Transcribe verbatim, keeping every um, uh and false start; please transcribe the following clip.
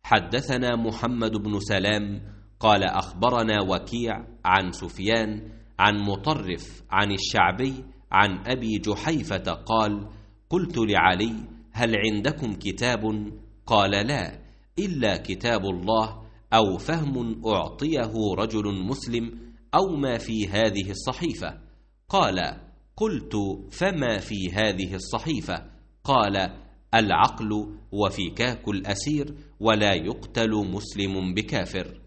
حدثنا محمد بن سلام قال أخبرنا وكيع عن سفيان عن مطرف عن الشعبي عن أبي جحيفة قال: قلت لعلي: هل عندكم كتاب؟ قال: لا، إلا كتاب الله أو فهم أعطيه رجل مسلم أو ما في هذه الصحيفة. قال: قلت: فما في هذه الصحيفة؟ قال: العقل وفكاك الأسير، ولا يقتل مسلم بكافر.